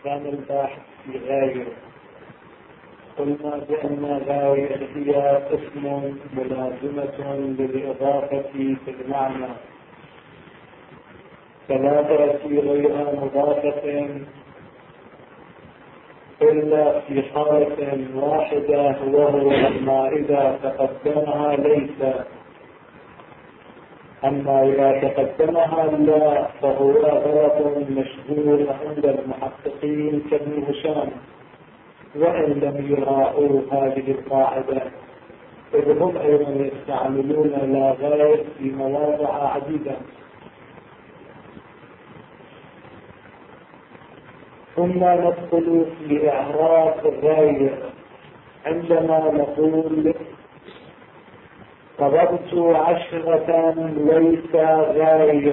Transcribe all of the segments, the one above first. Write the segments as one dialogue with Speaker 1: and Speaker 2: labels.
Speaker 1: كان الباحث في غاية. قلنا بأن غاية هي اسم ملازمة للإضافة في المعنى، فلا تأتي غير مضافة إلا في حالة واحدة، وهو ما إذا تقدمها ليس. أما إذا تقدمها لا فهو غلط مشهور عند المحققين كابن هشام، وإن لم يراعوا هذه القاعدة، إذ هم أيضا يستعملون لا غير في مواضع عديدة. ثم ندخل في إعراب الغير عندما نقول قبضت 10 ليس غير،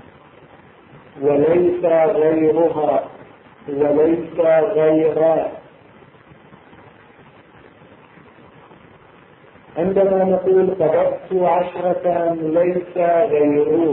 Speaker 1: وليس غيرها، وليس غيرها. عندما نقول قبضت 10 ليس غيره،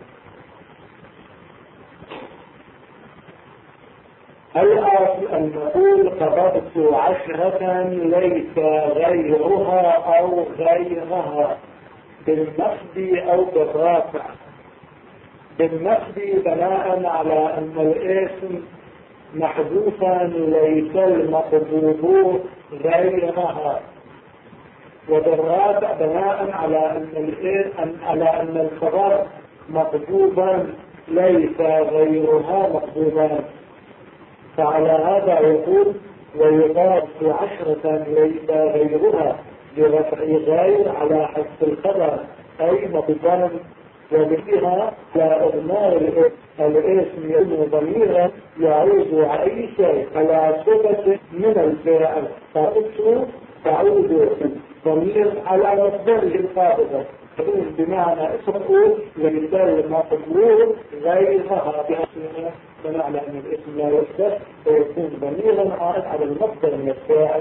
Speaker 1: الأصل أن نقول قبضت 10 ليس غيرها أو غيرها، بالنصب أو بالرافع. بالنصب بناء على أن الاسم محذوفا ليس المقبوض غيرها، وبالرافع بناء على أن الخبر مقبوضا ليس غيرها مقبوضا. فعلى هذا يقول ويقال 10 ليس غيرها برفع غير على حذف الخبر أي مقبوضا، وبها لا إضمار الاسم يكون ضميرا يعود على أي شيء على صفة من الفعل، تعود ضمير على مصدره القابضة، بمعنى اسمه لمثال مقبول غيرها بأسمها، بمعنى أن الاسم لا يصدر ويكون ضميرا عائد على المصدر من الفاعل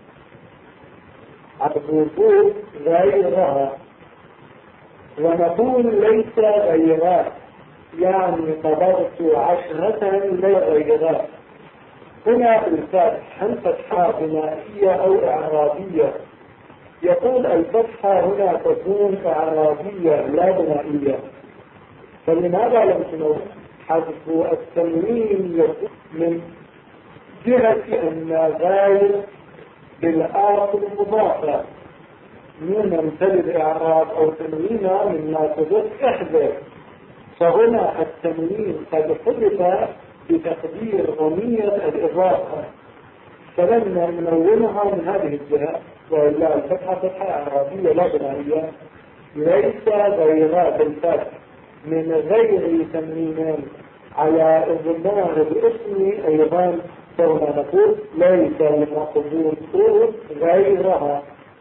Speaker 1: مقبول غيرها. ونقول ليس غيرها يعني قبضت 10 ليس غيرها. هنا الفتح هل فتحة بنائية أو إعرابية؟ يقول الفتحة هنا تكون إعرابية لا بنائية. فلماذا لم تنوع؟ حذف التنوين يكون من جهة أن غير بالآخر مضافة من امثل الإعراب أو تنوينها مما تضيف احذف، فهنا التنوين قد حدث بتقدير ضمير الإضافة، فلما ننونها من هذه الجهة. وإلا الفتحة فتحة إعرابية لا بنائية. ليس غيرها بالفتح من غير تنوين على إضمار الاسم أيضا، فهنا نقول ليس المقبول غيرها،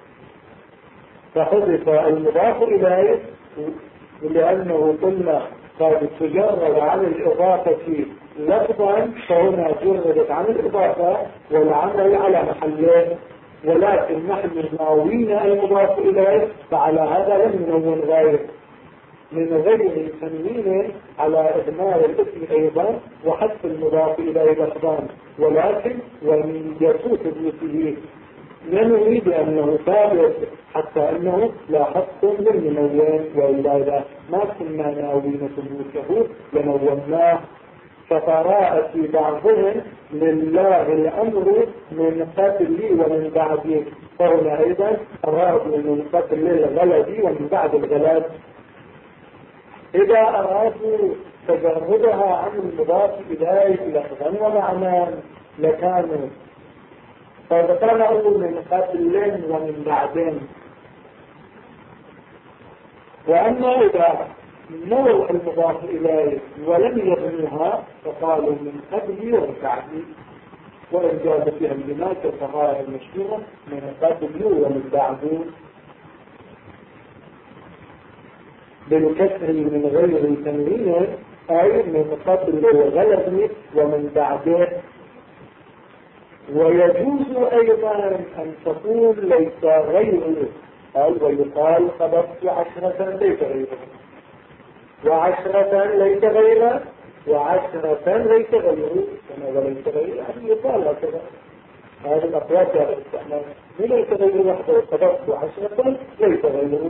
Speaker 1: فحذف المضاف إليه لأنه قلنا قد تجرد عن الإضافة لفظا، فهنا جردت عن الإضافة والعمل على محله، ولكن نحن ناوين المضاف إليه، فعلى هذا لم ننون غير من غير تنوين على إضمار الاسم أيضا وحذف المضاف إليه لفظا، ولكن ومن يسوس بيته ننوي بأنه ثابت حتى أنه لا حق للمنون، وإلا ما كنا ناوين ثبوته لنوناه. فقراءة بعضهم لله الأمر من قبل ومن بعد، فهنا أيضا أرادوا من قبل الغلب ومن بعد الغلب. إذا أرادوا تجردها عن المضاف إليه لفظا ومعنى لكانوا فذكروا من قبل ومن بعدين. وأما إذا نوع المضاف إليه ولم يبنوها فقالوا من قبل ومن بعد، وإن جاز فيها البناء كالصغائر المشهورة من قبل ومن بعد بالكسر من غير تنوين، أي من قبل وغلب ومن بعده. ويجوز أيضا أن تقول ليس غيره، ويقال قبضت 10 ليس غيره، و10 ليس غيره، و10 ليس غيره كما وليس غيره يعني يقال هكذا. هذه الأقوال جاءت الاستعمال ليس غيره وحده وصدقت 10 ليس غيره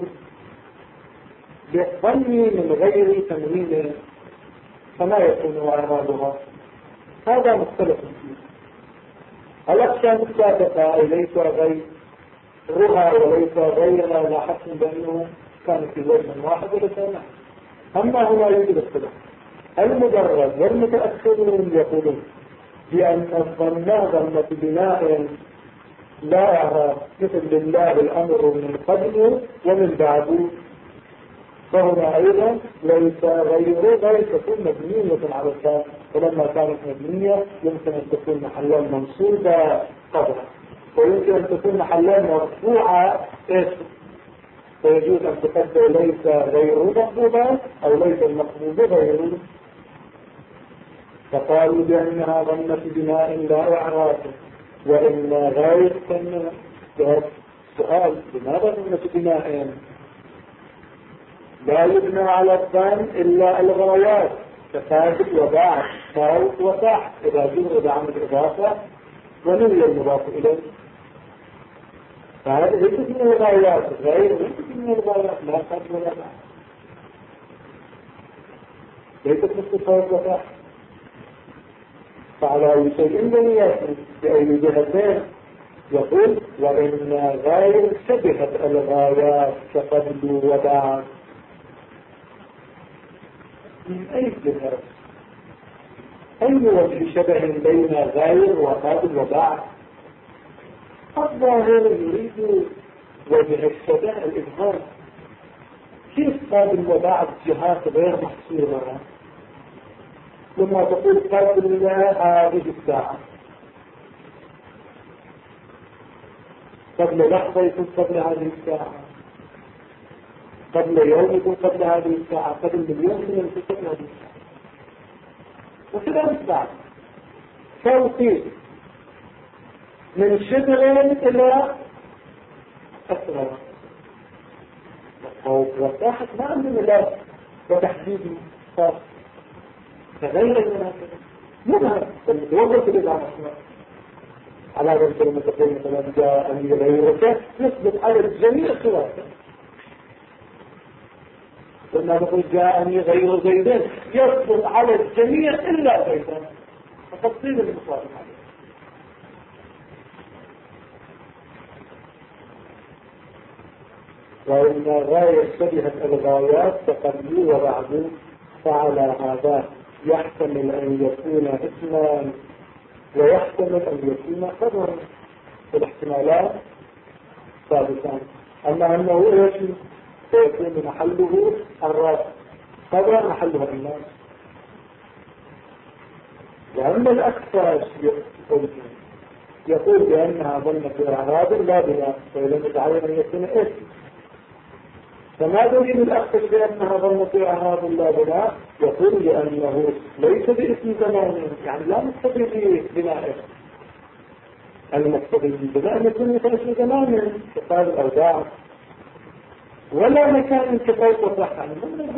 Speaker 1: بالظني من غير تنوين فما يكون إعرابها. هذا مختلف فيه. الأقسام السابقة ليس غيرها وليس غيرها لا حسن بأنه كان في وجه واحد ولسان. أما هنا يوجد اختلاف. المدرج والمتأخرون يقولون بأن الظن ظنة بناء لا إعراب مثل لله الأمر من قبل ومن بعد، فهنا أيضا ليس غير تكون مبنية على الفعل، ولما كانت مبنية يمكن أن تكون محلا منصوبة قبلها، ويمكن أن تكون محلا مرفوعة فيجوز أن تقدر ليس غير مقبوضة أو ليس المقبوض غير. فقالوا بأنها ظنة بناء لا إعراب وإن غير كان سؤال لماذا ظنة بناء لا يبنى على الظن إلا الغايات كفاجد وبعد فوق وتحت إذا جرد عن الإضافة ونوي المضاف إليه. فهذا ليست من الغايات غير ليست من الغايات لا فاجد ولا بعد ليست مثل فوق وتحت. فعلى شيء لم يأتي بأي جهتين يقول وإن غير شبهت الغايات كقبل وبعد. من أي جهة أي وجه شبه بين غير وقبل وبعد؟ الظاهر يريد وجه الشبه الإظهار. كيف قبل وبعد جهات غير محصورة؟ لما تقول قبل هذه الساعة قبل لحظة يكون قبل هذه الساعة، قبل يوم يكون قبل هذه الساعة، قبل مليون سنة يكون قبل هذه الساعة، وكذا بعد توقيت من شبه إلى أسرع وتحت ما عندنا لا وتحديد خاص تغير المناسبة منها المتوقف الإدعاء على ذلك لما تقول مثلا جاءني غيرك يثبت على الجميع سواء. لما نقول جاءني غير زيدين يثبت على الجميع إلا زيدين فتفصيل المصارف عليه. وإن غاية شبهت الغايات تقبلوا وبعدوا فعلى هذا يحتمل أن يكون اسما ويحتمل أن يكون خبرا، الاحتمالات ثابتان. أما أنه يجب سيكون محله الرأس خبر محله الناس. وأما الأكثر يقول بأنها ظنة إعراب لا بناء فإذا يتعين أن يكون اسم. فما دليل الأكثر بأنها ظنة إعراب لا بناء؟ يقول لأنه ليس باسم زمان، يعني لا مقتضي بناء. المقتضي بناء يكون باسم زمان كقال الأوضاع ولا مكان كفاية وصح، يعني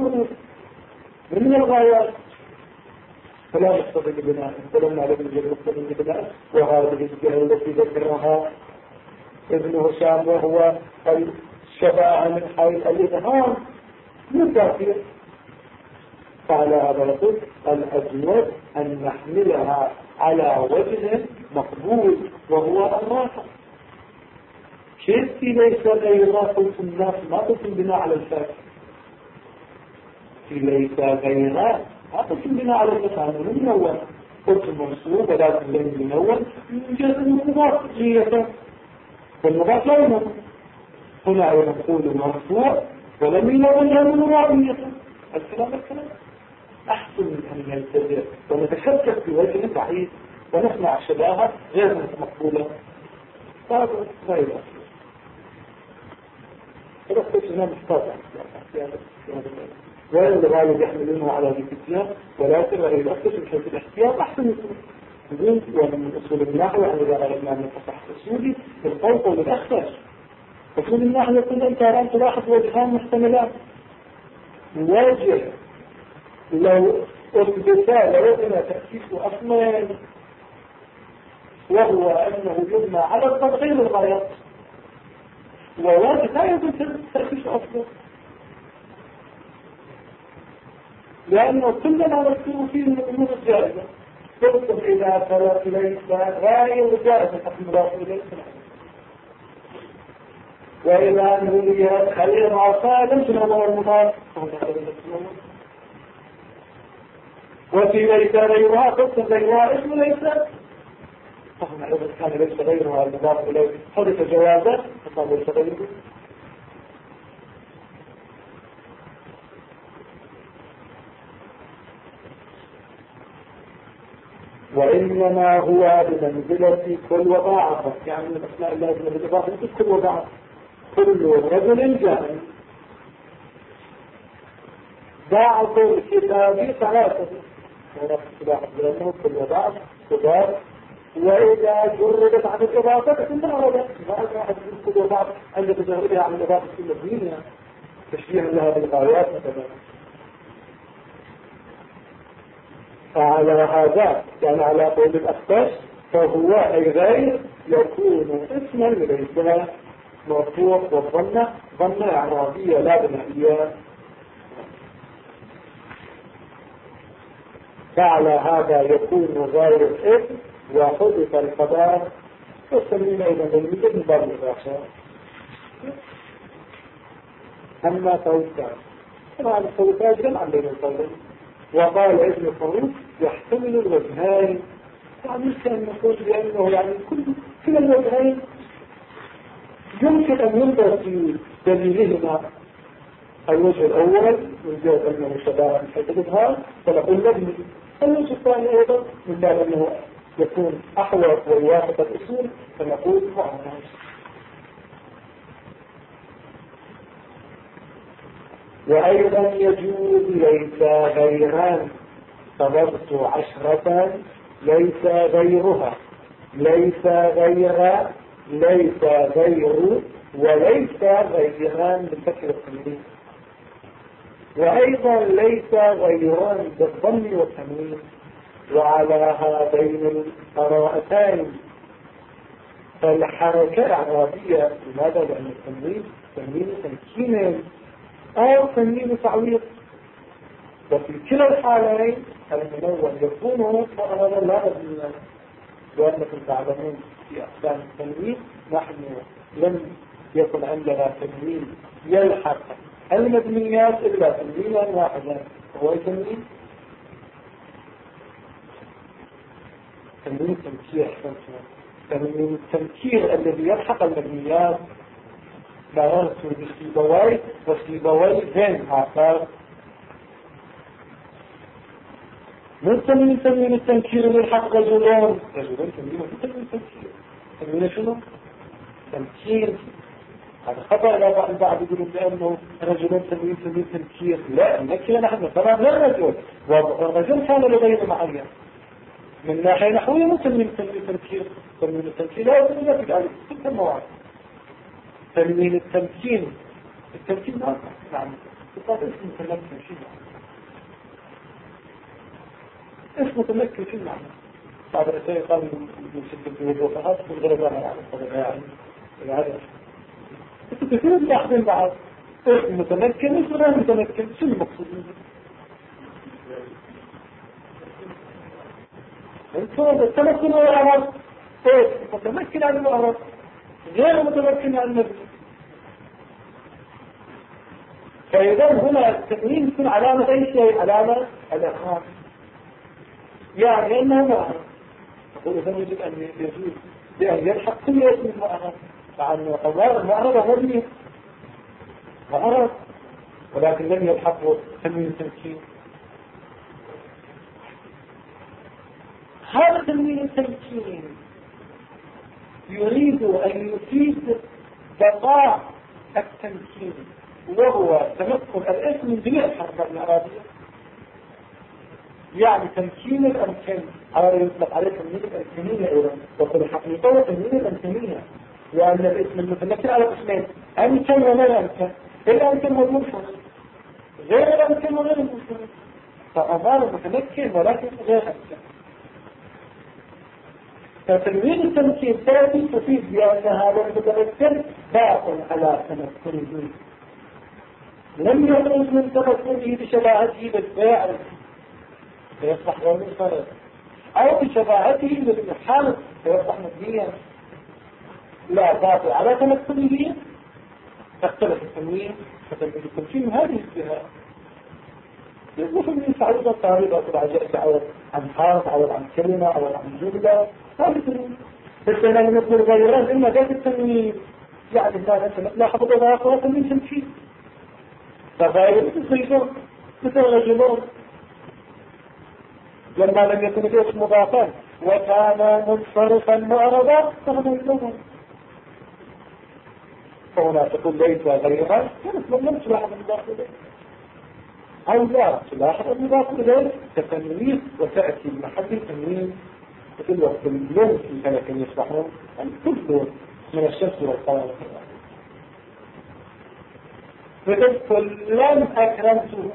Speaker 1: من الغايات فلا مقتضي بناء. فلما لم يجد مقتضي بناء وهذه الجهة التي ذكرها ابن هشام وهو الشفاعة من حيث الإظهار متأثير. فعلى هذا يقول الأجود أن نحملها على وجه مقبول وهو الراحة. كيف في ليس غيرها قلت الناس ما قلت بناء على الفاتح في ليس غيرها ما قلت بناء على الفاتح من أول قلت المنصوب ولكن لم ينول من جهة المضاف جية والمضاف لا ينول. هنا نقول مرفوع ولم ينول هذا المضافية. الكلام أحسن من أن يلتزم ونتشكك في وجه بعيد ونسمع شباهة غير مقبولة. هذا غير هذا استثناء محتاج غير الغالب يحملونه على الاتجاه، ولكن غير الأكثر من حيث الاحتياط أحسن يكون ومن أصول النحو يعني إذا أردنا أن نتصح أصولي بالقوة والأخفش. أصول النحو يقول أنت الآن تلاحظ وجهان محتملات. واجه لو والمثال وزن تأسيس أصلا، وهو أنه يبنى على التغيير الغاية، وواجب لا يمكن تأسيس أصلا، لأنه كلنا نذكر فيه من الأمور الجائزة. تذكر إذا فلت ليس غير جائزة مضاف إليه، وإذا نريد خليل عصا لم تنظر المضاف، وفي ليس غيرها تذكر غيرها اسم ليس، فهنا إذا كان ليس غيرها المضاف إليه حدث جوازا فقال ليس غيره. وإنما هو بمنزلة كل وضاعة، يعني من أسماء الله بالإضافة كل وضاعة، كل رجل جاهل. ضاعف الكتاب ثلاثة، هناك اصطلاح لأنه كل وضاعة كتاب، وإذا جردت عن الإضافة فإنها أرادت ما أحد كل وضاعة عند تجردها عن الإضافة في المدينة تشبيها لها بالغايات مثلا. فعلى هذا يعني على قول الأخفاش فهو أي غير يكون اسما ليس مرفوع والظنة ظنة إعرابية لا بنائية. فعلى هذا يكون غير اسم وحدث الخبر وسمينا إذا بالمثل من باب الإضافة. أما توسع طبعا التوسع جمع بين القولين. وقال ابن خروج يحتمل الوجهين، يعني كان نقول بأنه يعني كل الوجهين يمكن أن ينظر في دليلهما. الوجه الأول من جهة أنه شباب من حيث الإظهار فنقول مبني. الوجه الثاني أيضا من باب أنه يكون أحوط ويوافق الأصول فنقول مؤنث. وأيضا يجوز ليس غيران، فضبط 10 ليس غيرها، ليس غير، ليس غير، وليس غيران بالفكر التنوين. وأيضا ليس غيران بالضم والتنوين. وعلى هذين القراءتين فالحركة إعرابية. لماذا؟ لأن التنوين تنوين تمكين أو تنوين تعويض، وفي كلا الحالين المنون يكون مؤنثا لا مبنيا. وأنكم تعلمون في أقسام التنوين نحن لم يكن عندنا تنوين يلحق المبنيات إلا تنوينا واحدا، هو تنوين تمكير. تنوين التمكير الذي يلحق المبنيات لا يرسل بسيبوي وسيبوي ذين آخر. من تنوين التمكير اللي يلحق رجلان تنوين التمكير. تنوين شنو؟ تمكير. هذا خطأ. لا بعض يقولون بأنه رجلان تنوين تمكير. لا، نكير نحن طبعا غير رجل، والرجل كان لغير معين من ناحية نحوية. مو تنوين تمكير. تنوين التمكير لا يوجد عليه كل المواعيد. تنوين التمكين ما نعم يقال اسم متمكن شيء اسم متمكن شيء معنى. بعض الرسائل قال يسد الوضوءات والغرباء يعني الطبيعي يعني هذا كثير يأخذون بعض اسم متمكن اسم غير متمكن. شو المقصود منه؟ انتو التمكن هو الأمر ايه متمكن عن الأمر غير متمكن عن النبي. فإذا هنا التنوين يكون علامة أي شيء، علامة الإخراج، يعني أنه مؤنث. نقول إذا يجب أن يجوز بأن يلحق كل اسم المؤنث، مع أنه قرار المؤنث هو مين؟ مؤنث، ولكن لم يلحقه تنوين التمكين. هذا تنوين التمكين يريد أن يفيد بقاء التمكين، وهو تمكن الاسم من جميع الحركات الإعرابية. يعني تمكين الأمكان على يطلق عليه تنوين الأمكانية أيضا، وفي الحقيقة تنوين الأمكانية، لأن الاسم المتمكن على قسمين: أمكن وغير أمكن. الأمكن هو المنفصل، غير الأمكن وغير المنفصل. فأمر متمكن ولكن غير أمكن. فتنوين التمكين تأتي تفيد بأن هذا المتمكن باطل على تمكنه، لم يخرج من تمكنه بشباهته بالبيع فيصبح غير منفرد، أو بشباهته بالمحال فيصبح مبنيا. لا، باطل على تمكنه تختلف التنوين فتنوين التمكين هذه الجهات. يصبح من تعرض الطريقة العجائز تعرض عن حرف أو عن كلمة أو عن جملة، هذا التنوين. بس أنا نقول غيران إما ذات التنوين يعني لا لاحظ إضافة تنوين تمكين فغير مثل رجلون لما لم يكن الاسم مضافا وكان منصرفا معرضا فهو يلوم. فهنا تقول ليس غيرها لم تلاحظ المضاف اليه او لا تلاحظ المضاف اليه كتنوين وتاتي محل التنوين مثل وقت اللون في فلك يصبحون كله من الشمس والقمر. فتقول لم اكرمته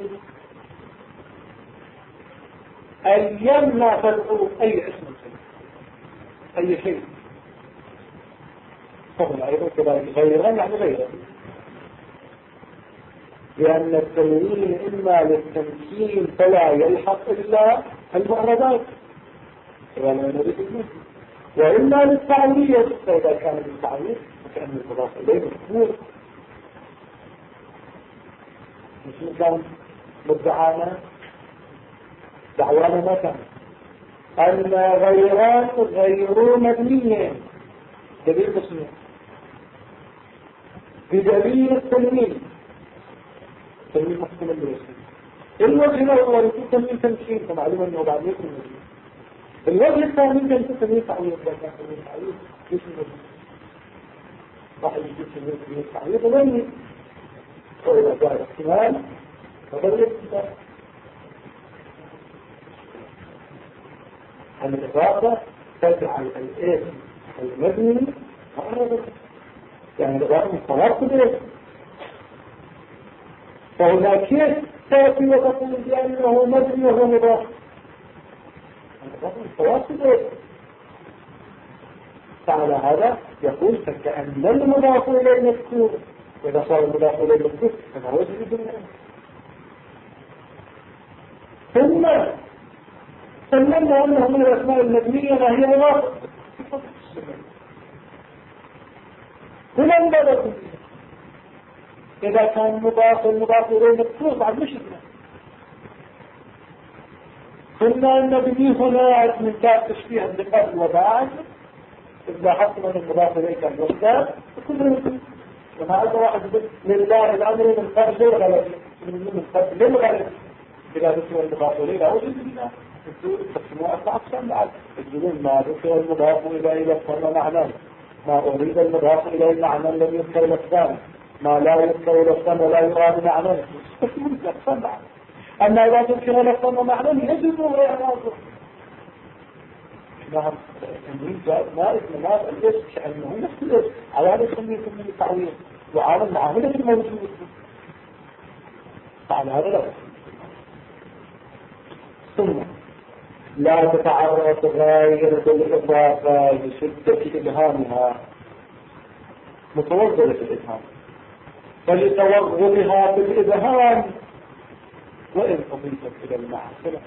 Speaker 1: أيام ما تدعو أي اسم أي شيء فهنا أيضا كذلك غيرا يعني غيرا، لأن التنوين إما للتمكين فلا يلحق إلا المعرضات وإما للتعويض، فإذا كان للتعويض فكأن المضاف إليه مذكور مثل كان مدعانا دعوانا ما كان أن غيران غير مبنيين دليل مسلم بدليل التنوين تنوين محكم الاسم. الوجه الأول يكون تنوين تمكين فمعلوم أنه بعد يكون مبني. الوجه الثاني يكون تنوين تعويض لكن تنوين تعويض اسم مبني راح يجيب تنوين تعويض مبني وإذا جاء احتمال فبدل الاحتمال. الإضافة تجعل الاسم المبني معرضا يعني الإضافة مستمر بالاسم. فهنا كيف تأتي وتقول بأنه مبني وهو مضاف؟ الإضافة مستمر بالاسم. فعلى هذا يقول فكأن المضاف إليه مذكور، وإذا صار المضاف إليه مذكور فما هو جديد منه. ثم سلمنا أنه من الأسماء المبنية ما هي مضافة هنا البدل. إذا كان مضاف المضاف إليه مذكور بعد مشكلة. قلنا أن مبني هنا من باب تشبيه بالقبل وبعد إذا حصل من المضاف إليه كان مصدر فكل ممكن. وهذا واحد لله الأمر من قبل للغلب من قبل للغلب إذا ذكر المضاف إليه لا وجد لله تقسموا أربع أقسام بعد الجنون ما ذكر المضاف إليه لفظا معنى ما أريد المضاف إليه معنى لم يذكر لفظا ما لا يذكر لفظا ولا يراد معنى تقسموا أقسام بعد. أما إذا ذكر لفظا ومعنى يجب إعراضه. نعم التنوين ما اسم ما الاسم كأنه نفس الاسم على هذا يسميه من التعويض وعلى المعاملة الموجودة فعلى هذا لا. ثم لا تتعرض غير بالإضافة لشدة إبهامها متوغلة الإبهام فلتوغلها بالإبهام وإن أضيفت إلى المعصرة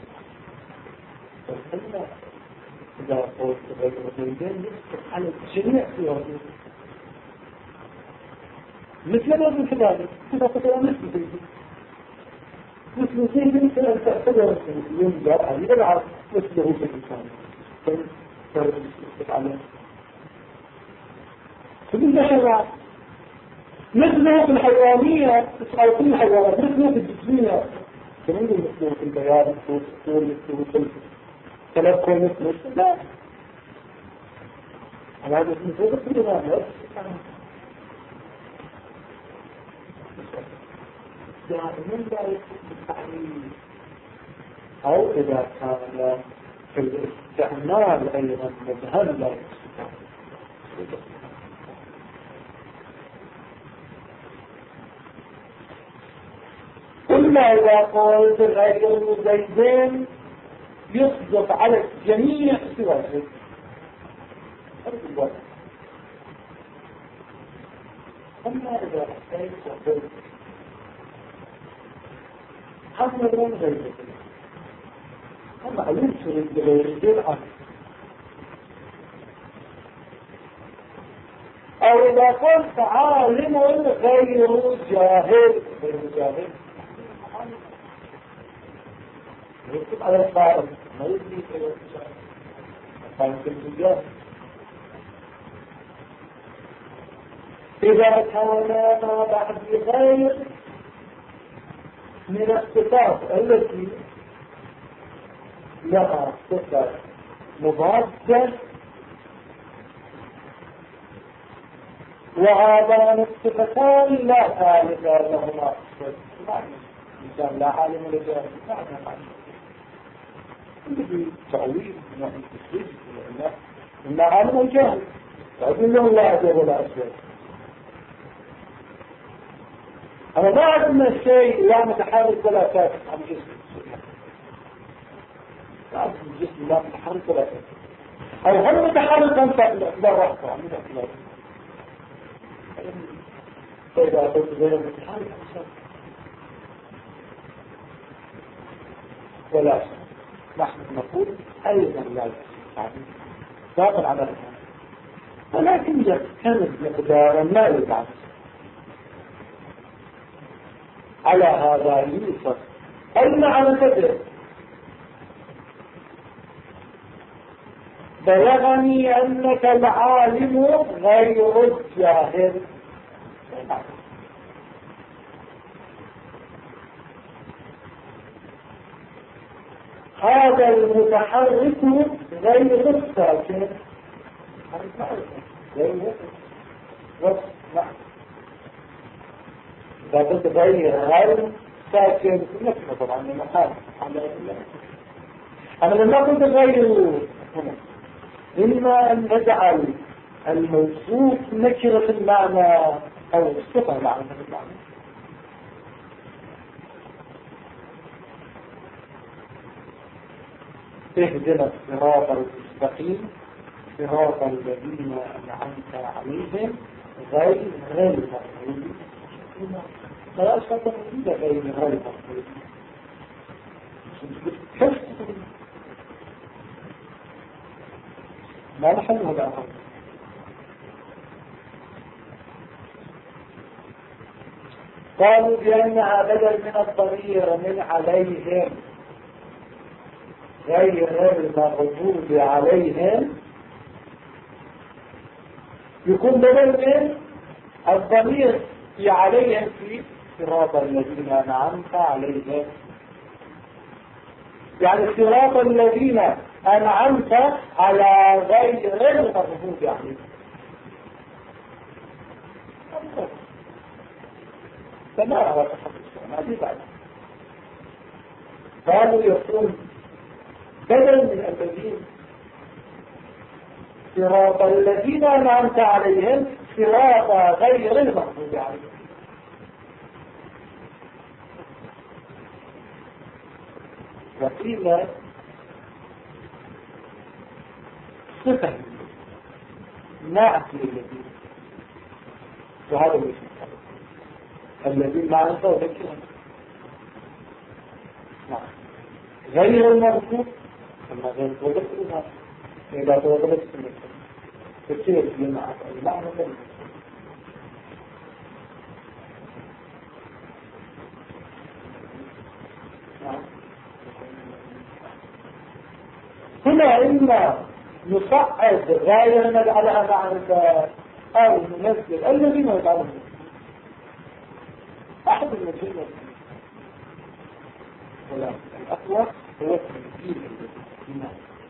Speaker 1: فإن إذا قلت غير الزوجين يفتح على الجميع في وجود مثل الوزن كذلك إذا تقول مثل زيد مثل أن تعتبر ينجر عليه بالعرض مثله في الإنسان فإن عليه فبالله شرع مثله في الحيوانية أو في الحيوانات مثله في الجسمية كمان مثله في البيان مثله في الطول مثله في التلقى مثله لا على هذا مثله في الإمام دائما لا يكون التعليم أو إذا كان في الاستعمال أيضا مذهب لا يكون. كل إلا إذا قلت غير زيدين يصدق على الجميع سوى زيد. أما إذا أحتاج وقلت حمل غير زيد أما علمت غير زيد عنه، أو إذا قلت عالم غير جاهل، غير جاهل يكتب على الفارق ما يدري فارق الجاهل. إذا كان ما بعد غير من الصفات التي لها صفة مضادة وهذان الصفتان لا ثالث لهما، الإنسان لا عالم ولا جاهل، في تعويض من التسويق إلا عالم وجاهل، فأقول له لا أجاب ولا أسود. أنا ما أعلم الشيء لا متحرك ولا ساكن عن جسم، لا أعلم الجسم لا متحرك ولا ساكن، أو هل متحرك أنت بالرحمة عن الأخلاق. فإذا قلت غير متحرك ولا شيء، نحن نقول أيضا لا يستعمل باطل على الإنسان، ولكن كانت مقدارا لا يتعب. على هذا يوصف المعنى كذب. بلغني أنك العالم غير الجاهل. هذا المتحرك غير الساكن، غير إذا قلت غير ساكن نفسه طبعا المحال. أنا لما قلت غير إما أن نجعل الموصوف نكرة المعنى أو الصفة معنى المعنى. اهدنا الصراط المستقيم صراط الذين أنعمت عليهم غير المغضوب لا أشهد أن غير المغضوب. ما نحله الآخر. قالوا بأنها بدل من الضمير من عليهم غير المغضوب عليهم، يكون بدل من الضمير في عليهم في صراط الذين أنعمت عليهم، يعني صراط الذين أنعمت على غير المغضوب عليهم. فما على تحدث ما دي بعد. قالوا يكون بدل من الذين صراط الذين أنعمت عليهم صراط غير المغضوب عليهم. وقيل صفة نعت للذين، وهذا الاسم الذين معنى وذكرهم غير المغضوب أما غير وذكرها إذا توضبت تسير لمعنى المعنى هنا إما نصعد غير نجعلها معرفة أو ننزل الذين يجعلهم أحد المجلة. الأقوى هو تنزيل الإيمان.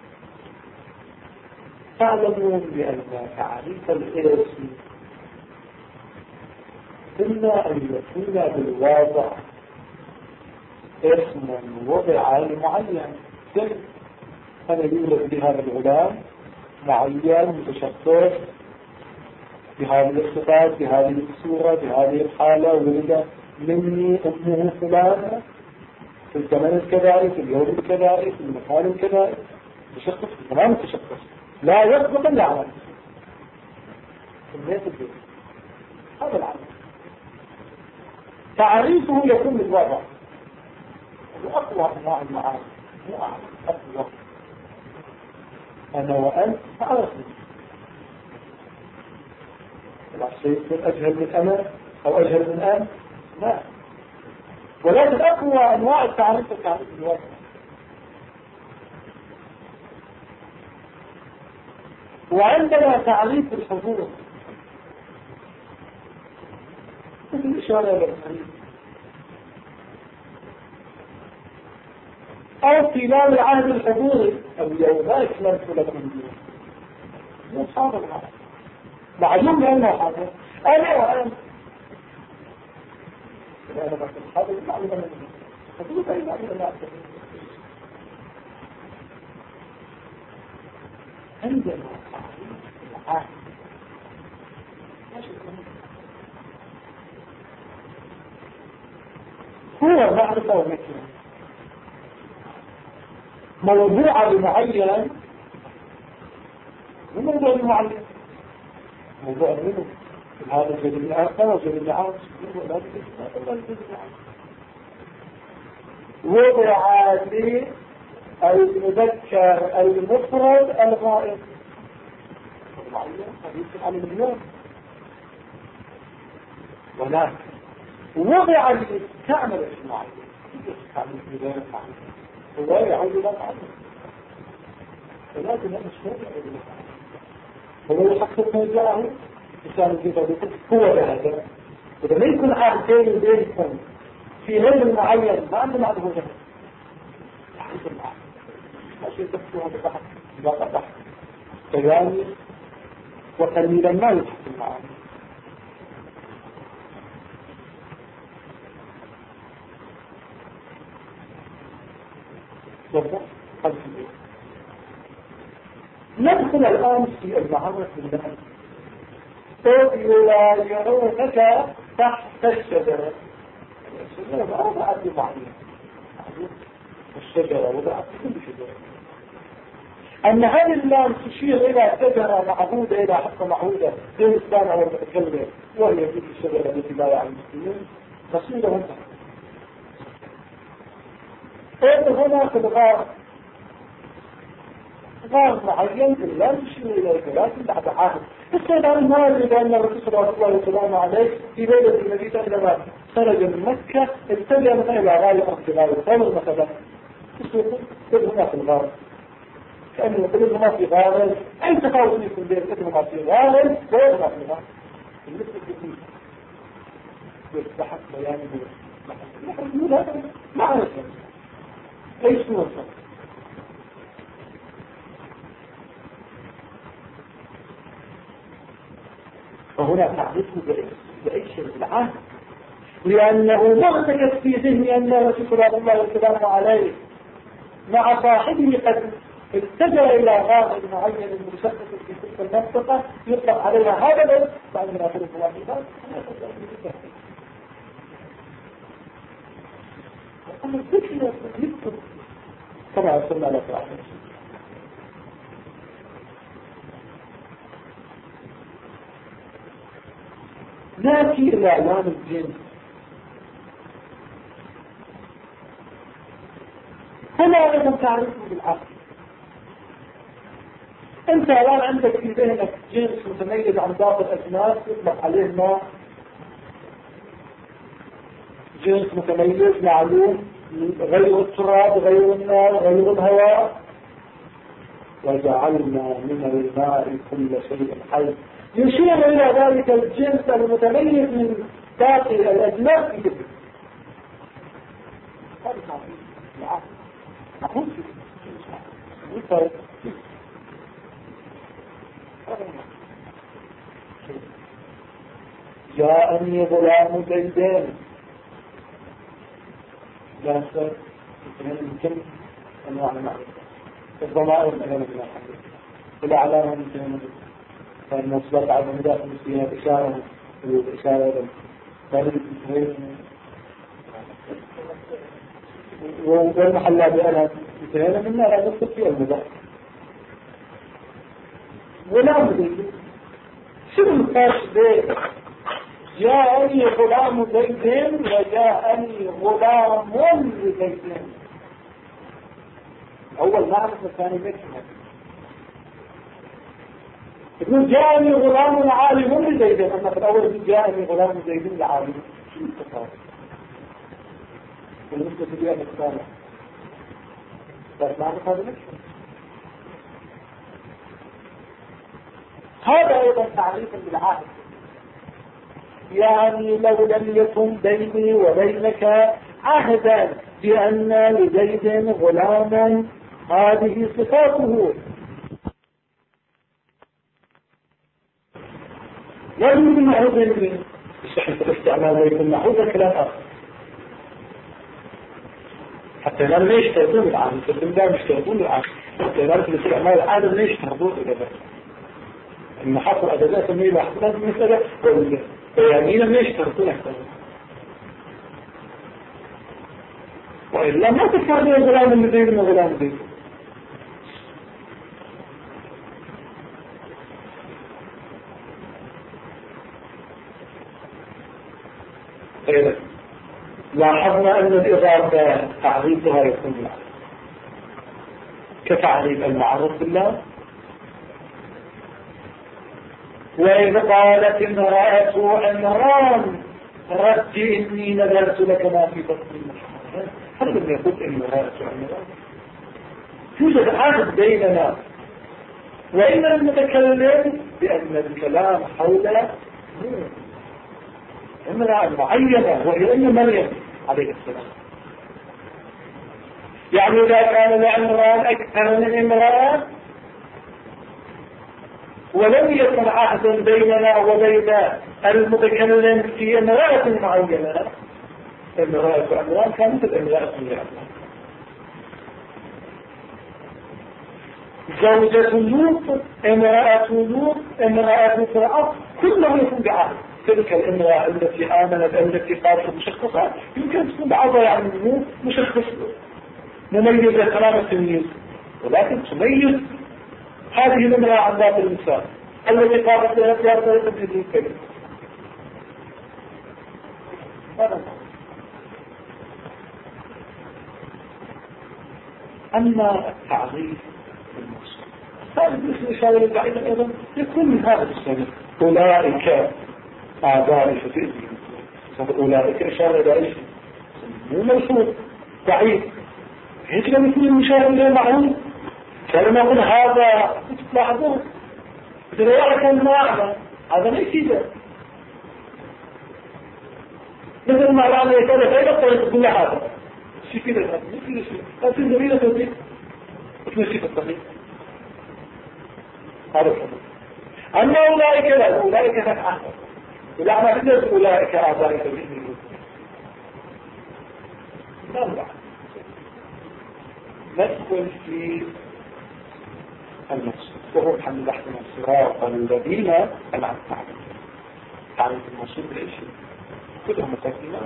Speaker 1: تعلمون بأن تعريف الاسم إما أن يكون بالواضع اسم وضع لمعين، أنا يولد بهذا الغلام معين متشخص بهذه الصفات بهذه الصورة بهذه الحالة، ولد مني أمه فلانة في الزمن الكذلك، في اليوم الكذلك، في المكان الكذلك، تشخص تمام التشخص لا يسبق إلا على البيت البيت. هذا العمل تعريفه يكون بالوضع وأقوى أنواع المعارف مو أقوى. أنا وأنت تعرفني الشيء يكون أجهل من أنا أو أجهل من أنت لا، ولكن أقوى أنواع التعريف التعريف بالوضع. وعندنا تعريف الحضور مثل الإشارة للحديث أو خلال العهد الحضوري اليوم لا أكملت لكم دين من أصحاب العهد معلوم لأنه حاضر أنا وأنت أنا بس الحاضر معلوم أنه حضور أي معلوم أنه عندنا العهد هو معرفة ومكنة موضوع بمعين وموضوع بمعين موضوع منه هذا الجديد الآخر وجديد العام وضع لي المذكر المفرد الغائب المعين حديث عن المليون ولكن وضع ليستعمل اجتماعي يستعمل في غير المعين هو يعود الى المعين ولكن هذا مش هو يحقق ما جاءه يساهم في ذلك هو هذا إذا ما يكون عهد بيني وبينكم في علم معين ما عنده معه جهد يحقق المعين ماشي تفسير هذا بحث لا بحث تجاني وقليلا ما يحقق المعين ندخل الآن في المعرفة بالله يرونك تحت الشجرة الشجرة وضعت بمعين الشجرة وضعت كل شجرة أن هذه اللام تشير إلى شجرة معهودة إلى حقة معهودة زي الإنسان أو المتكلم وهي تلك الشجرة التي لا يعني المسلمين تصير هم هنا في الغار غار معين لا يشير إليك لكن بعد عهد السيدان المالي لأن الرسول صلى الله عليه وسلم عليه في ليلة المدينة عندما خرج من مكة ابتدأ من إلى غاية أرض الثمر مثلا كل هنا في الغار كأنه كل هنا في غار أي تفاوت يكون بين كل هنا في غار وغير هنا في غار بالنسبة للجديد بحث بياني بحث ما عرفت ايش هو الفرق فهنا تعرفه بأي شيء بالعهد لأنه معتقد في ذهني أن الرسول صلى الله عليه وسلم عليه مع صاحبه قد اتجه إلى غار معين مشخص في تلك المنطقة يطلق عليها هذا الاسم بعد ما يأخذ الواحدات أما الذكر يكتب كما أرسلنا لك رحمة ناتي إلى إعلام الجنس هنا أيضا تعرفه بالعقل أنت الآن عندك في ذهنك جنس متميز عن باقي الأجناس يطلق عليه ما جنس متميز معلوم غير التراب غير النار غير الهواء وجعلنا من الماء كل شيء حي يشير إلى ذلك الجنس المتميز من باقي الأجناس في جسمه هذا تعريف جاءني غلام زيدان لا أسأل يمكن أنواع المعرفة الضمائر مثلا من الحديث الأعلام مثلا فالنصبات على المداخل فيها إشارة والإشارة فهذه والمحلى بأنا انتهينا منها لا نصف فيها المضاف غلام زيد. شنو الفرق بين جاءني غلام زيد وجاءني غلام لزيد؟ أول معرفة الثاني مكتمل. يقول جاءني غلام عالم لزيد، أما في الأول جاءني غلام زيد لعالم. شنو التفاوت؟ بالنسبة لي أنا الثاني بس معرفة هذا مكتمل. هذا أيضا تعريف بالعهد، يعني لو لم يكن بيني وبينك عهدا بأن لزيد غلاما هذه صفاته لا يمكن المعهود منه استعمال زيد المعهود كلام آخر حتى لا يشترطون العهد، لا يشترطون العهد حتى لا الاستعمال العهد لا يشترطون إلى ذلك إن حصل أدلات الميلة أحسن مثلا والبيانين ما يشترطون أحسن وإلا ما تفعل غلام المدير من غلام المدير. لاحظنا أن الإضافة تعريفها يكون معه كتعريف المعروف بالله. وإذ قالت امرأة عمران رب إني نذرت لك ما في بطني محررا، هل لم يقل امرأة عمران؟ يوجد عهد بيننا وإننا نتكلم بأن الكلام حول امرأة معينة وهي أم مريم عليه السلام. يعني إذا كان لعمران أكثر من امرأة ولم يكن عهد بيننا وبين المتكلم في امرأة معينة، امرأة عمران كانت الامرأة عمران. زوجة لوط، امرأة لوط، امرأة فرعون، كلهم يكون بعهد. تلك الامرأة التي آمنت التي قالت مشخصة يمكن تكون بعضها يعني مشخص مميزة كلام التمييز، ولكن تميز هذه الامرأة عن ذات النساء الذي قالت لها في طريقة جديد كلمة. أما التعريف بالموصول هذا الاسم إشارة للبعيدة أيضا يكون من هذا السبب أولئك أعداء فتئذي، أولئك إشارة إلى إيش؟ مو موصول بعيد، هيك لم يكون المشاهد إليه معهم. فلما يقول هذا تلاحظون إذا واحد كان معنى هذا ما يفيده، مثل ما معنى يكاد فائدة طريقة كل هذا شيء كده هذا مثل شيء لكن جميلة توضيح مثل شيء في الطريق هذا الحدث. أما أولئك لا، أولئك نفعه ولا ما تدرس أولئك أعضائك بإذن الله لا ندخل في المقصود وهو الحمد لله صراط الذين أنعمت عليهم. تعرف المقصود بالإيش؟ كلهم مقدمات.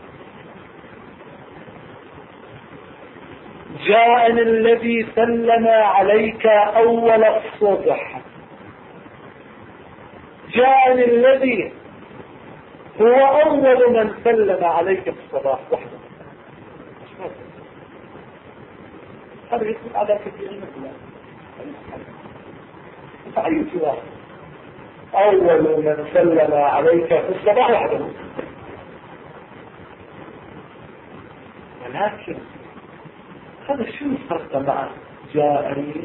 Speaker 1: جاءني الذي سلم عليك أول الصبح. جاءني الذي هو أول من سلم عليك في الصباح وحده. هذا يكون على كثير من الله فأي سواء أول من سلم عليك في الصباح وحده. ولكن هذا شو الفرق مع جاءني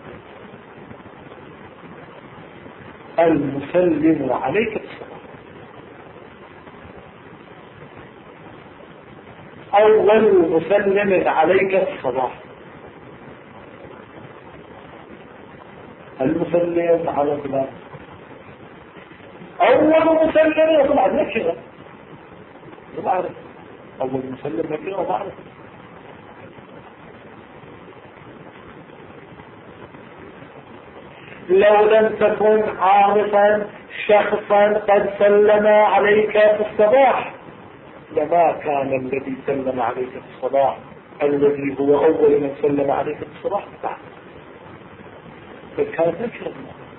Speaker 1: المسلم عليك في الصباح؟ أول مسلم عليك في الصباح، المسلم على فلان أول مسلم يطلع نكرة ومعرفة. أول مسلم نكرة ومعرفة. لو لم تكن عارفا شخصا قد سلم عليك في الصباح لما كان الذي سلم عليك في الصباح الذي هو أول من سلم عليك بالصباح بعد، فكانت نكرة.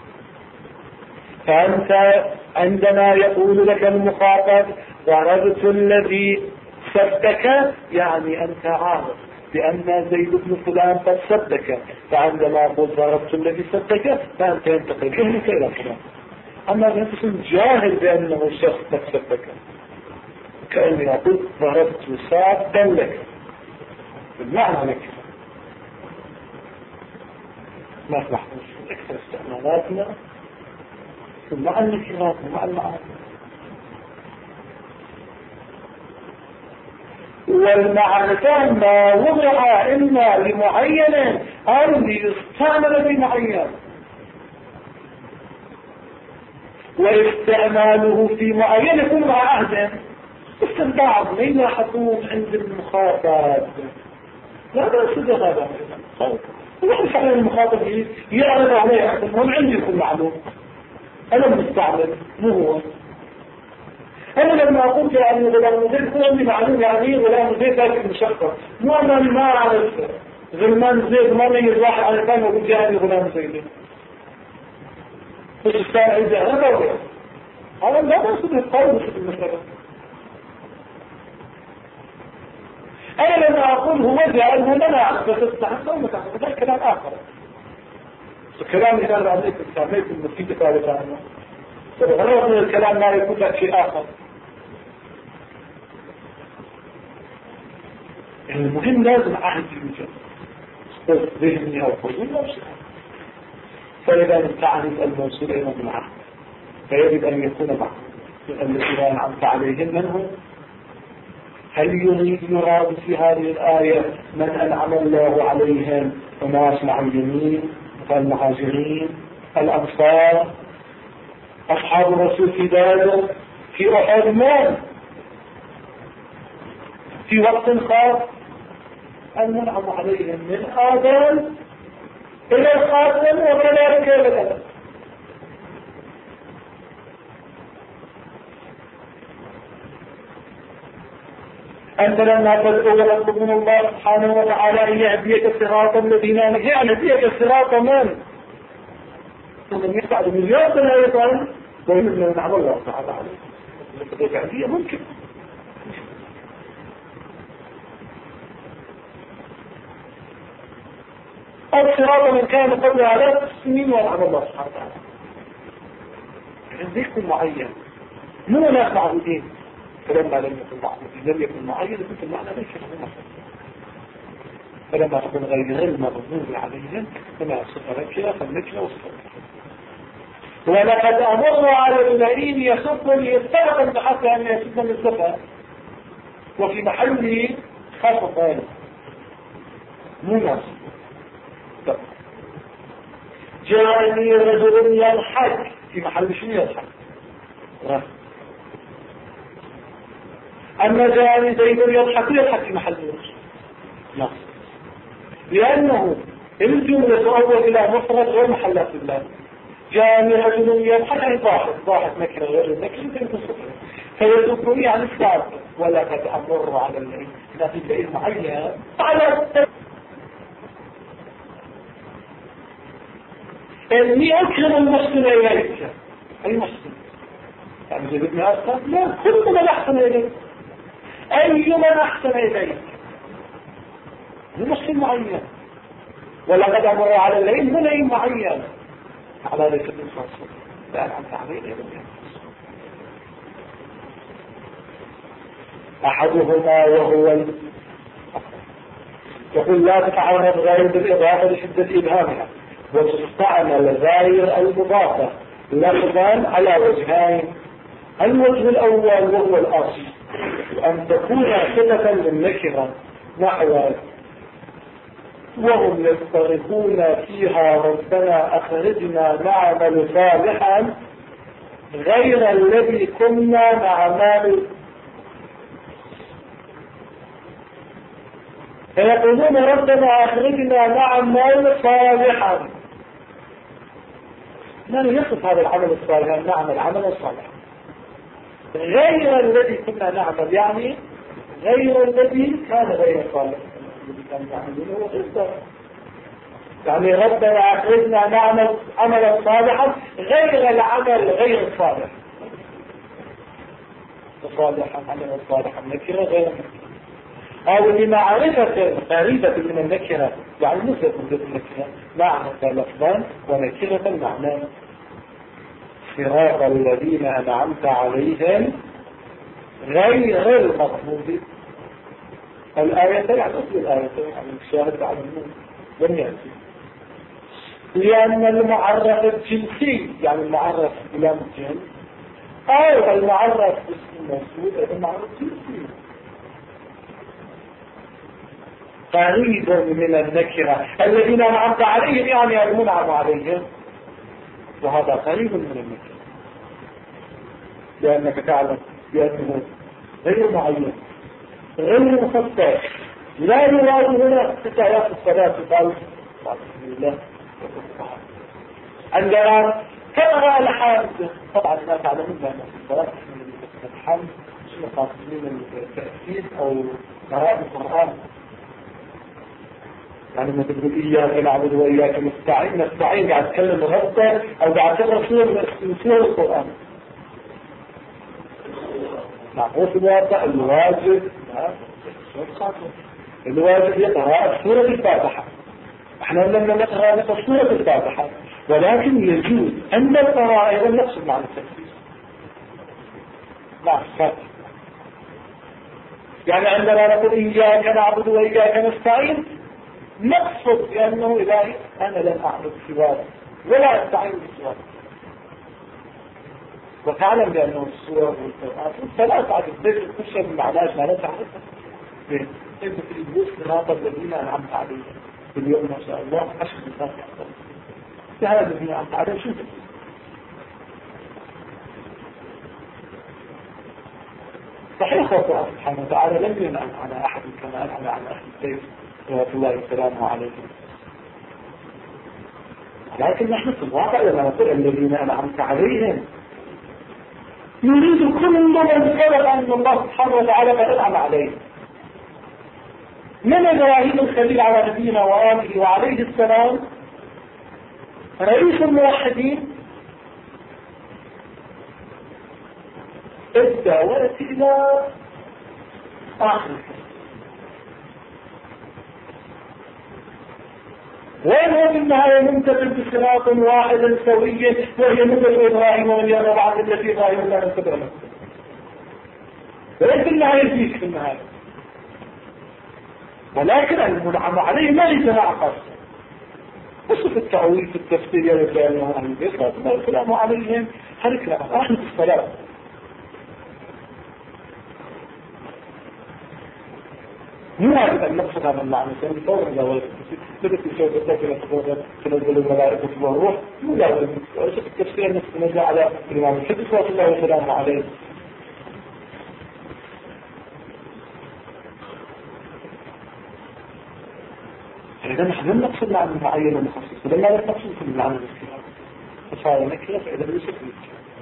Speaker 1: فأنت عندما يقول لك المخاطب ضربت الذي سبك، يعني أنت عارف بأن زيد بن فلان قد سبك، فعندما قلت ضربت الذي سبك فأنت ينتقل كلمة إلى فلان. أما أن تكون جاهل بأنه الشخص قد سبك، كأني أقول ضربت سابا لك بالمعنى لك. ما تلاحظون أكثر استعمالاتنا مع النكرات ومع المعارف. والمعرفة ما وضع إلا لمعين أو ليستعمل بمعين، واستعماله في معين يكون مع عهد استنباط. ما يلاحظون عند المخاطب لا بأس هذا ويحرص على المخاطب يعرض عليه المهم عندي يكون معلوم. أنا مستعمل مو هو. أنا لما أقول يعني غلام زيد يكون عندي معلوم يعني غلام زيد ذاك المشقة، مو أنا ما أعرف غلمان زيد ما ميز واحد على الثاني وأقول جاءني غلام زيد مش الثاني إذا أنا بقول هذا لا بأس القول في المسألة. أنا لما أقول هو جاء هو لا أعرف بس استحق أو متعرف هذا كلام آخر. الكلام إذا رأيك استعملت المفيد ثالث عنه غلط من الكلام ما يكون لك شيء آخر. المهم لازم عهد يوجد ذهني أو حضور أو شيء. فإذا لم تعرف الموصول أيضا بالعهد فيجب أن يكون معه الذي لا أنعمت عليهم من هو. هل يراد في هذه الآية من أنعم الله عليهم وناس معينين كالمهاجرين الأنصار أصحاب الرسول في بدر في أحد من في وقت خاص المنعم عليهم من آدم إلى الخاتم وكذلك إلى أنت لما تدعو وتطلب من الله سبحانه وتعالى أن يهديك صراط الذين يهديك صراط من يسعد مليون سنة أيضا ويمكن نعم الله تعالى عليه ممكن. أو صراط من كان قبل 1000 سنين ونعم الله سبحانه وتعالى عندك معين مو ناس معبودين. فلما لم يكن معين كنت المعنى ليس له مثل. فلما تكون غير المغضوب عليهم فما صفة نكرة فالنكرة والصفة. ولقد أمر على الذين يسبني اتفقا بحث أن يسبني الصفة وفي محله خاصة مو ناس. جاءني رجل يضحك في محل شنو يضحك. أما جاءني زيد يضحك في محل نص لأنه الجملة أول إلى مفرد غير محلات الله. جاءني رجل يضحك يعني ضاحك نكرة غير النكرة فيذكرني عن السابق. ولقد أمر على الليل لكن شيء معين على إني أكرم المحسن إليك. أي محسن يعني زيد بن أسلم لا كل من أحسن إليك. أي من أحسن إليك المحسن معين. ولقد أمر على الليل من أي معين على ليس بالخاصة لا أنعمت عليه أحدهما وهو يقول لا تتعرض غير بالإضافة لشدة إبهامها وتستعمل غير المضافة لفظا على وجهين. الوجه الأول وهو الأصل أن تكون صفة للنكرة نحو وهم يستغرقون فيها ربنا أخرجنا نعمل صالحا غير الذي كنا نعمل فيقولون ربنا أخرجنا نعمل صالحا. من يصف هذا العمل الصالح نعمل عملا صالحا غير الذي كنا نعمل يعني غير الذي كان غير صالح. الذي كانوا يعملونه هو غير. يعني ربنا أخرجنا نعمل عملا صالحا غير العمل غير الصالح. صالحا عملا صالحا نكرة غير أو لمعرفة قريبة من النكرة، يعني نسبة من النكرة معنى لفظان ونكرة معنى. صراط الذين أنعمت عليهم غير المغضوب. الآية يعني أصل الآية يعني الشاهد على النور لم يأتي، لأن المعرف الجنسي يعني المعرف بلا الجنس أو المعرف باسم الموصول هذا معرف جنسي قريب من النكرة. الذين أنعمت عليهم يعني المنعم عليهم، وهذا قريب من النكرة لأنك تعلم بأنه غير معين غير مخصص. لا يراد هنا ستايات الصلاة قال بسم الله عندنا كما الحمد. طبعا لا تعلمون أن الصلاة من الحمد شيء خاص من التأكيد أو قراءة القرآن. يعني ما تقول إياك نعبد وإياك نستعين، نستعين قاعد تكلم ربك أو قاعد تقرأ سورة القرآن. نعم هو في الواقع الواجب يقرأ سورة الفاتحة. احنا لما نقرأ سورة الفاتحة، ولكن يجوز أن نقرأ أيضا نقصد مع التكفير. نعم فاتح. يعني عندما نقول إياك نعبد وإياك نستعين نقصد بأنه إلهي أنا لن أعبد سواك ولا أستعين بسواك. وتعلم بأنه السورة والقرآن ثلاث عدد ذكر كل شيء من معناش ما لا تعرفه. انت في الجزء صراط الذين أنعمت عليهم في اليوم ما شاء الله 10 دقائق في هذا الذين أنعمت عليهم شو تقول؟ صحيح الله سبحانه وتعالى لم ينعم على أحد كما أنعم على أهل البيت صلوات الله وسلامه عليهم. لكن نحن في الواقع لما نقول الذين أنعمت عليهم يريد كل من سبب أن الله سبحانه وتعالى قد أنعم عليه. من إبراهيم الخليل على نبينا وآله وعليه السلام رئيس الموحدين الدعوة إلى آخر وهو بالنهاية منتبه بصراط واحد سوي وهي مثل إبراهيم واليوم بعد التي إبراهيم لا ننتبه له. وليس النهاية فيك في النهاية، ولكن المنعم عليه ما ليس معقص. وصف التأويل في التفسير يرجع أنه أهل البيت والسلام عليهم هلك رحمة الصلاة. مو هذا المقصد هذا المعنى كان بطور الجواب بدأت تسوي بالتأكيد تنزل الملائكة والروح مو لازم. وصف التفسير نفسه نزع على الإمام الحديث صلى الله وسلم عليه. إذا نحن لم نقصد معنى معين ومخصص ولما لا نقصد في المعنى الاستيعاب فصار نكرة فإذا ليس فيه.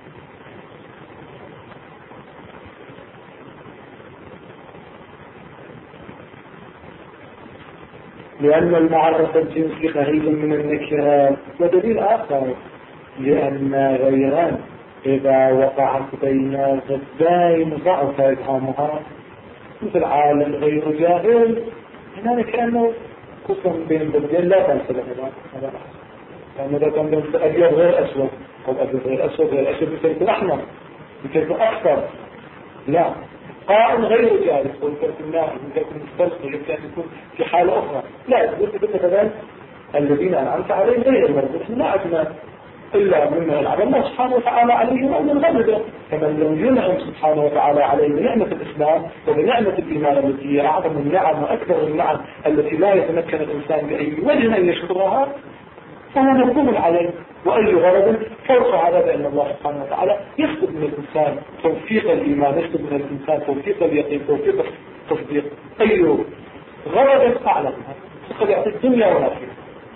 Speaker 1: لأن المعرف الجنسي قريب من النكرات. ودليل آخر لأن غيران إذا وقعت بين ضدين ضعف إبهامها مثل عالم غير جاهل هنا كأنه قسم بين ضدين لا تنسى لهذا. يعني إذا كان بين أبيض غير أسود أو أبيض غير أسود غير أسود مثل يكون أحمر مثل يكون أخضر لا قائم غير جالس ويكون نائم ويكون مستلقي يمكن أن يكون في حالة أخرى. لا يقول مثلا الذين أنعمت عليهم غير المرضى لا أجنى إلا مما يلعب الله سبحانه وتعالى عليهم أو من غيره. فمن لم ينعم سبحانه وتعالى عليه بنعمة الإسلام وبنعمة الإيمان التي هي أعظم النعم وأكثر النعم التي لا يتمكن الإنسان بأي وجه أن يشكرها فهو مظلوم عليه. وأي غرض فوق هذا بأن الله سبحانه وتعالى يسلب من الإنسان توفيق الإيمان، يسلب من الإنسان توفيق اليقين، توفيق التصديق. أي غرض أعلى فقد يعطي الدنيا وما فيها.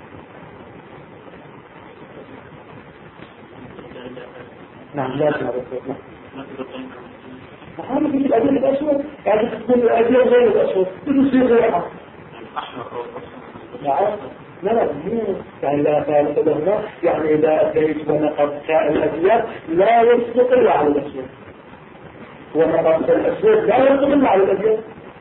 Speaker 1: نعم لا تعرف. نحن في الأديان الأسود يعني تكون الأديان غير الأسود تصير غيرها لا يعني لا ثالث لهما، يعني إذا أتيت ونقض الأبيض لا يصدق إلا على الأسود، ونقض الأسود لا يصدق إلا على الأبيض.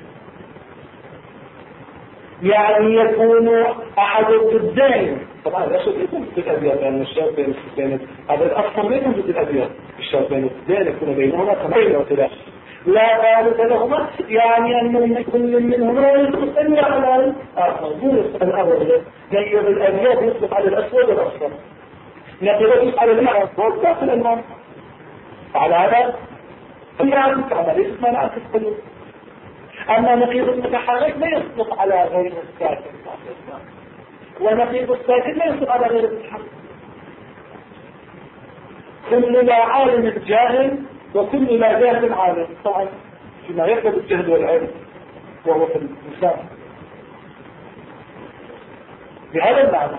Speaker 1: يعني يكون أحد الضدين، طبعا الأسود يكون ضد الأبيض، لأن الشرط بين الضدين هذا الأصل ما يكون ضد الأبيض، الشرط بين الضدين يكون بينهما تميز واختلاف. لا ثالث لهما يعني أن كل منهما يصدق إلا على الآخر، مو يصدق الأول، نقيض الأبيض يصدق على الأسود والأصفر، نقيض يصدق على الأحمر والباقي الألوان. على هذا يعني تعمل اسمه لا تدخل. أما نقيض المتحرك لا يصدق على غير الساكن، ونقيض الساكن لا يصدق على غير المتحرك. كل لا عالم جاهل وكل لا جاهل عالم، طبعا فيما يقبل الجهل والعلم وهو في الإنسان بهذا المعنى.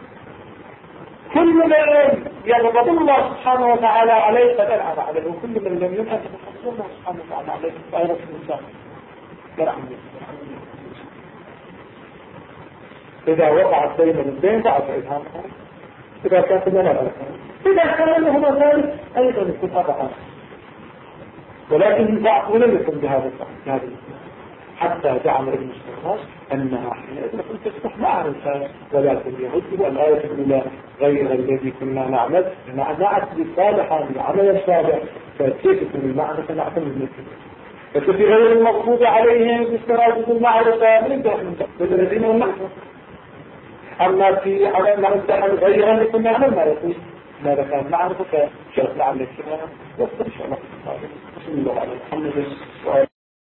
Speaker 1: كل من يغضب الله سبحانه وتعالى عليه قد أنعم عليه، وكل من لم ينعم فقد الله سبحانه وتعالى عليه غير الإنسان. إذا وقعت بين الدين ضعف إلهامها، إذا كانت لنا الألفان، إذا كان لهما ذلك أيضا يكون أضعف، ولكن ضعف ولم يكن بهذا الضعف. حتى جعل ابن السراج أنها حينئذ تفتح معرفة ولكن يهد الآية الأولى غير الذي كنا نعمل نعت بالصالحة بالعمل الصالح، فكيف يكون المعرفة نعتمد مثل ففي غير المقصود عليهم باستراجة المعرفة من داخل الذين هم معرفة. أما في على المعرفة غير الذي كنا نعمل ما يقول ماذا كان معرفة فشرط لعل الكلام وصل إن شاء الله. بسم الله عليه الحمد لله.